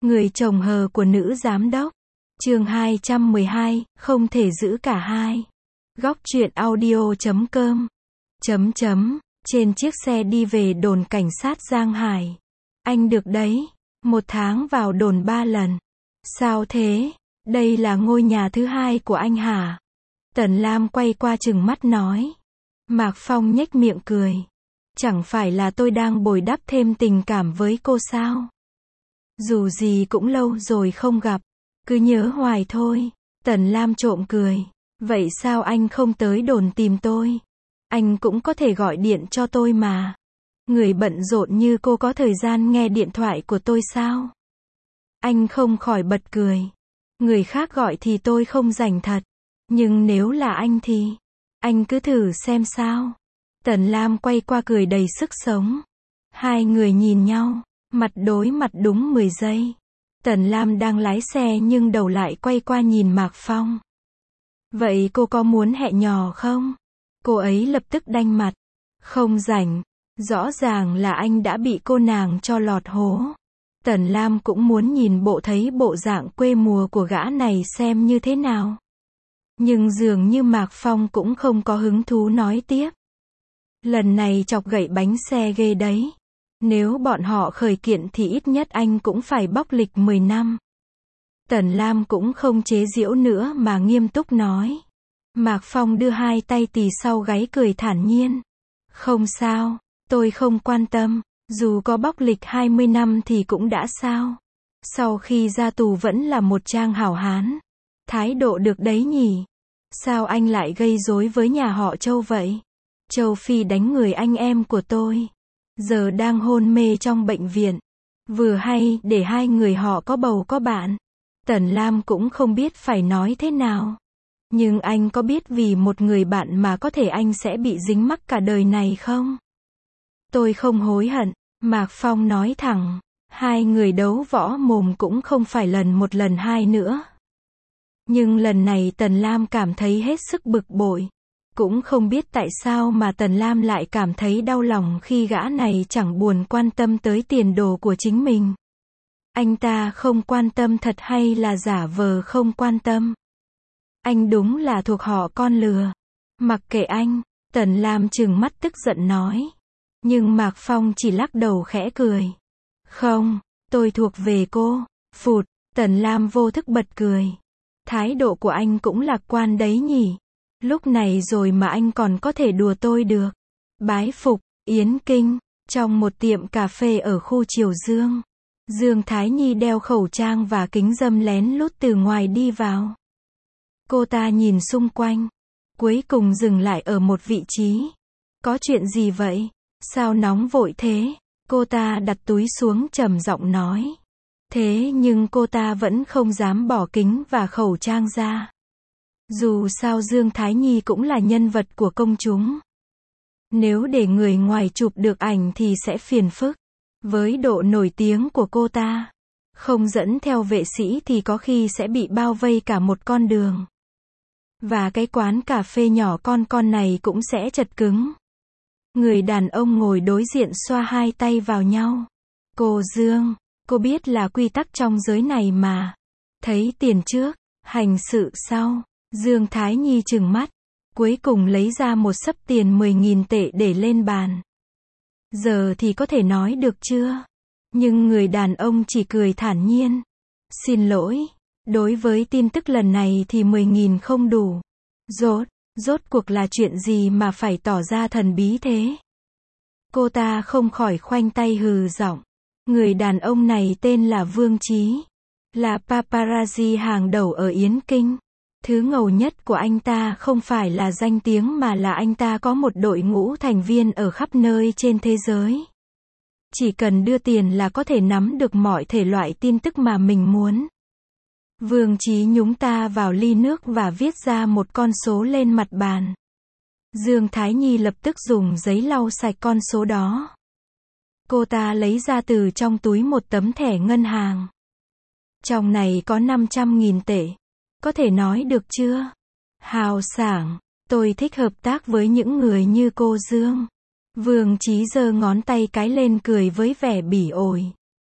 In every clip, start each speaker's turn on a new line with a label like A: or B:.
A: Người chồng hờ của nữ giám đốc. Chương 212, không thể giữ cả hai. Góc truyện audio.com. Trên chiếc xe đi về đồn cảnh sát Giang Hải. Anh được đấy, 1 tháng vào đồn 3 lần. Sao thế? Đây là ngôi nhà thứ 2 của anh hả? Tần Lam quay qua trừng mắt nói. Mạc Phong nhếch miệng cười. Chẳng phải là tôi đang bồi đắp thêm tình cảm với cô sao? Dù gì cũng lâu rồi không gặp, cứ nhớ hoài thôi. Tần Lam trộm cười. Vậy sao anh không tới đồn tìm tôi? Anh cũng có thể gọi điện cho tôi mà. Người bận rộn như cô có thời gian nghe điện thoại của tôi sao? Anh không khỏi bật cười. Người khác gọi thì tôi không rảnh thật. Nhưng nếu là anh thì, anh cứ thử xem sao. Tần Lam quay qua cười đầy sức sống. Hai người nhìn nhau, mặt đối mặt đúng 10 giây. Tần Lam đang lái xe nhưng đầu lại quay qua nhìn Mạc Phong. Vậy cô có muốn hẹn hò không? Cô ấy lập tức đanh mặt. Không rảnh. Rõ ràng là anh đã bị cô nàng cho lọt hố. Tần Lam cũng muốn nhìn thấy bộ dạng quê mùa của gã này xem như thế nào. Nhưng dường như Mạc Phong cũng không có hứng thú nói tiếp. Lần này chọc gậy bánh xe ghê đấy. Nếu bọn họ khởi kiện thì ít nhất anh cũng phải bóc lịch 10 năm. Tần Lam cũng không chế giễu nữa mà nghiêm túc nói. Mạc Phong đưa hai tay tì sau gáy cười thản nhiên. Không sao, tôi không quan tâm, dù có bóc lịch 20 năm thì cũng đã sao. Sau khi ra tù vẫn là một trang hảo hán. Thái độ được đấy nhỉ. Sao anh lại gây rối với nhà họ Châu vậy? Châu Phi đánh người anh em của tôi. Giờ đang hôn mê trong bệnh viện. Vừa hay để hai người họ có bầu có bạn. Tần Lam cũng không biết phải nói thế nào. Nhưng anh có biết vì một người bạn mà có thể anh sẽ bị dính mắc cả đời này không? Tôi không hối hận, Mạc Phong nói thẳng. Hai người đấu võ mồm cũng không phải lần một lần hai nữa. Nhưng lần này Tần Lam cảm thấy hết sức bực bội. Cũng không biết tại sao mà Tần Lam lại cảm thấy đau lòng khi gã này chẳng buồn quan tâm tới tiền đồ của chính mình. Anh ta không quan tâm thật hay là giả vờ không quan tâm? Anh đúng là thuộc họ con lừa. Mặc kệ anh, Tần Lam trừng mắt tức giận nói. Nhưng Mạc Phong chỉ lắc đầu khẽ cười. Không, tôi thuộc về cô. Phụt, Tần Lam vô thức bật cười. Thái độ của anh cũng lạc quan đấy nhỉ. Lúc này rồi mà anh còn có thể đùa tôi được. Bái phục, Yến Kinh, trong một tiệm cà phê ở khu Triều Dương. Dương Thái Nhi đeo khẩu trang và kính râm lén lút từ ngoài đi vào. Cô ta nhìn xung quanh, cuối cùng dừng lại ở một vị trí. Có chuyện gì vậy? Sao nóng vội thế? Cô ta đặt túi xuống trầm giọng nói. Thế nhưng cô ta vẫn không dám bỏ kính và khẩu trang ra. Dù sao Dương Thái Nhi cũng là nhân vật của công chúng. Nếu để người ngoài chụp được ảnh thì sẽ phiền phức. Với độ nổi tiếng của cô ta, không dẫn theo vệ sĩ thì có khi sẽ bị bao vây cả một con đường. Và cái quán cà phê nhỏ con này cũng sẽ chật cứng. Người đàn ông ngồi đối diện xoa hai tay vào nhau. Cô Dương, cô biết là quy tắc trong giới này mà. Thấy tiền trước, hành sự sau. Dương Thái Nhi trừng mắt. Cuối cùng lấy ra một xấp tiền 10.000 tệ để lên bàn. Giờ thì có thể nói được chưa? Nhưng người đàn ông chỉ cười thản nhiên. Xin lỗi, đối với tin tức lần này thì 10.000 không đủ. Rốt cuộc là chuyện gì mà phải tỏ ra thần bí thế? Cô ta không khỏi khoanh tay hừ giọng. Người đàn ông này tên là Vương Chí. Là paparazzi hàng đầu ở Yến Kinh. Thứ ngầu nhất của anh ta không phải là danh tiếng mà là anh ta có một đội ngũ thành viên ở khắp nơi trên thế giới. Chỉ cần đưa tiền là có thể nắm được mọi thể loại tin tức mà mình muốn. Vương Chí nhúng ta vào ly nước và viết ra một con số lên mặt bàn. Dương Thái Nhi lập tức dùng giấy lau sạch con số đó. Cô ta lấy ra từ trong túi một tấm thẻ ngân hàng. Trong này có 500.000 tệ. Có thể nói được chưa? Hào sảng, tôi thích hợp tác với những người như cô Dương. Vương Chí giơ ngón tay cái lên cười với vẻ bỉ ổi.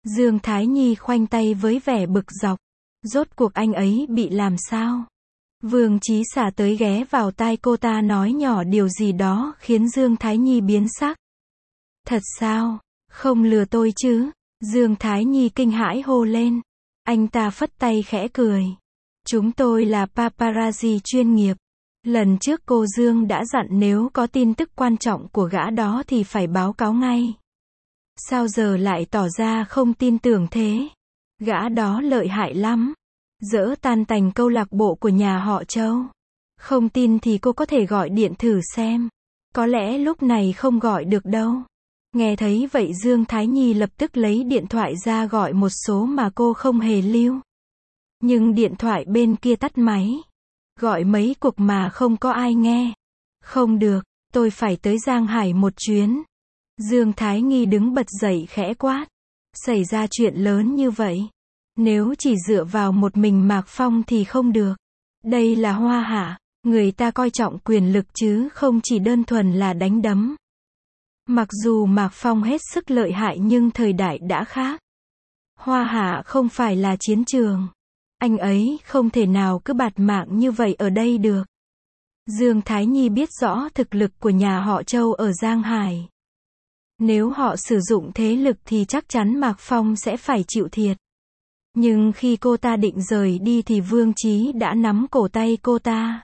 A: Dương Thái Nhi khoanh tay với vẻ bực dọc. Rốt cuộc anh ấy bị làm sao? Vương Chí xả tới ghé vào tai cô ta nói nhỏ điều gì đó khiến Dương Thái Nhi biến sắc. Thật sao? Không lừa tôi chứ? Dương Thái Nhi kinh hãi hô lên. Anh ta phất tay khẽ cười. Chúng tôi là paparazzi chuyên nghiệp. Lần trước cô Dương đã dặn nếu có tin tức quan trọng của gã đó thì phải báo cáo ngay. Sao giờ lại tỏ ra không tin tưởng thế? Gã đó lợi hại lắm. Dỡ tan tành câu lạc bộ của nhà họ Châu. Không tin thì cô có thể gọi điện thử xem. Có lẽ lúc này không gọi được đâu. Nghe thấy vậy Dương Thái Nhi lập tức lấy điện thoại ra gọi một số mà cô không hề lưu. Nhưng điện thoại bên kia tắt máy. Gọi mấy cuộc mà không có ai nghe. Không được, tôi phải tới Giang Hải một chuyến. Dương Thái Nhi đứng bật dậy khẽ quát. Xảy ra chuyện lớn như vậy. Nếu chỉ dựa vào một mình Mạc Phong thì không được. Đây là Hoa Hạ, người ta coi trọng quyền lực chứ không chỉ đơn thuần là đánh đấm. Mặc dù Mạc Phong hết sức lợi hại nhưng thời đại đã khác. Hoa Hạ không phải là chiến trường. Anh ấy không thể nào cứ bạt mạng như vậy ở đây được. Dương Thái Nhi biết rõ thực lực của nhà họ Châu ở Giang Hải. Nếu họ sử dụng thế lực thì chắc chắn Mạc Phong sẽ phải chịu thiệt. Nhưng khi cô ta định rời đi thì Vương Chí đã nắm cổ tay cô ta.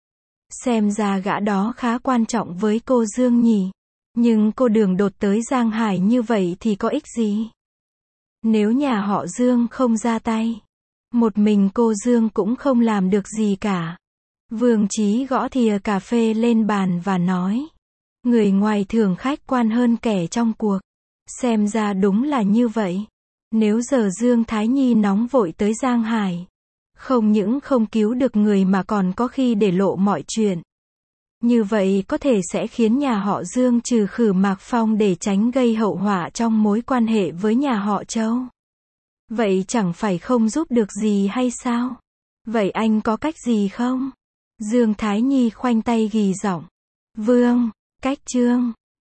A: Xem ra gã đó khá quan trọng với cô Dương nhỉ. Nhưng cô đường đột tới Giang Hải như vậy thì có ích gì? Nếu nhà họ Dương không ra tay, một mình cô Dương cũng không làm được gì cả. Vương Chí gõ thìa cà phê lên bàn và nói. Người ngoài thường khách quan hơn kẻ trong cuộc. Xem ra đúng là như vậy. Nếu giờ Dương Thái Nhi nóng vội tới Giang Hải, không những không cứu được người mà còn có khi để lộ mọi chuyện. Như vậy có thể sẽ khiến nhà họ Dương trừ khử Mạc Phong để tránh gây hậu họa trong mối quan hệ với nhà họ Châu. Vậy chẳng phải không giúp được gì hay sao? Vậy anh có cách gì không? Dương Thái Nhi khoanh tay gì giọng. Vương, cách Trương.